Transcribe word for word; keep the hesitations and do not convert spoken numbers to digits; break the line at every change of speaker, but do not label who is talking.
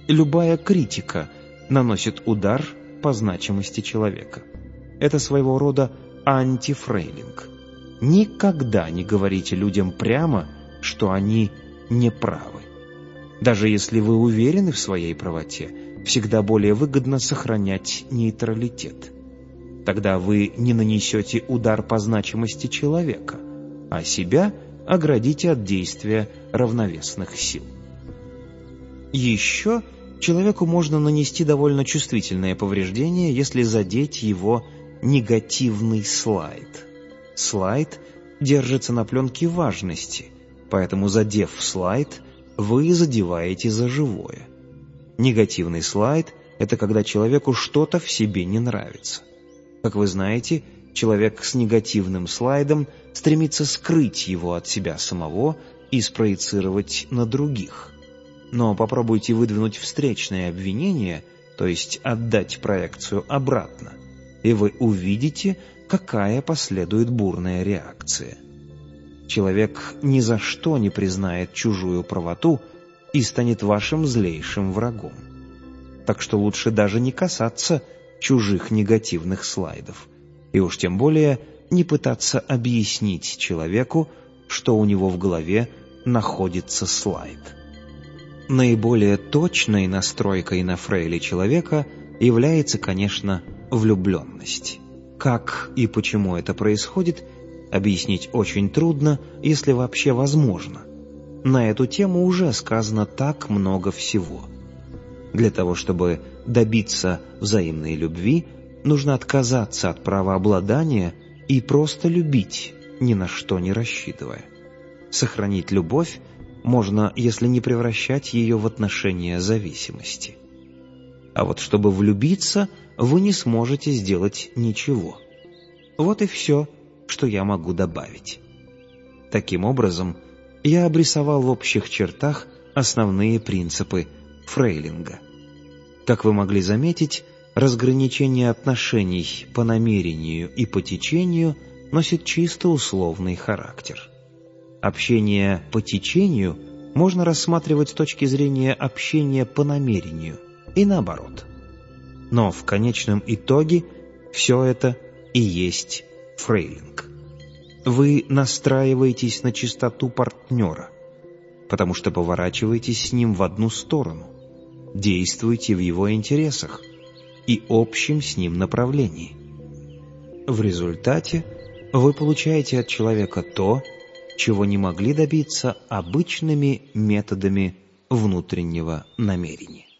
Любая критика наносит удар по значимости человека. Это своего рода антифрейлинг. Никогда не говорите людям прямо, что они неправы. Даже если вы уверены в своей правоте, всегда более выгодно сохранять нейтралитет. Тогда вы не нанесете удар по значимости человека, а себя оградите от действия равновесных сил. Еще человеку можно нанести довольно чувствительное повреждение, если задеть его негативный слайд. Слайд держится на пленке важности, поэтому, задев слайд, вы задеваете за живое. Негативный слайд – это когда человеку что-то в себе не нравится. Как вы знаете, человек с негативным слайдом стремится скрыть его от себя самого и спроецировать на других. Но попробуйте выдвинуть встречное обвинение, то есть отдать проекцию обратно, и вы увидите, какая последует бурная реакция. Человек ни за что не признает чужую правоту и станет вашим злейшим врагом. Так что лучше даже не касаться чужих негативных слайдов, и уж тем более не пытаться объяснить человеку, что у него в голове находится слайд. Наиболее точной настройкой на фрейли человека является, конечно, влюбленность. Как и почему это происходит, объяснить очень трудно, если вообще возможно. На эту тему уже сказано так много всего. Для того, чтобы добиться взаимной любви, нужно отказаться от правообладания и просто любить, ни на что не рассчитывая. Сохранить любовь можно, если не превращать ее в отношения зависимости. А вот чтобы влюбиться, вы не сможете сделать ничего. Вот и все, что я могу добавить. Таким образом, я обрисовал в общих чертах основные принципы фрейлинга. Как вы могли заметить, разграничение отношений по намерению и по течению носит чисто условный характер. Общение по течению можно рассматривать с точки зрения общения по намерению и наоборот. Но в конечном итоге все это и есть фрейлинг. Вы настраиваетесь на чистоту партнера, потому что поворачиваетесь с ним в одну сторону, действуете в его интересах и общем с ним направлении. В результате вы получаете от человека то, чего не могли добиться обычными методами внутреннего намерения.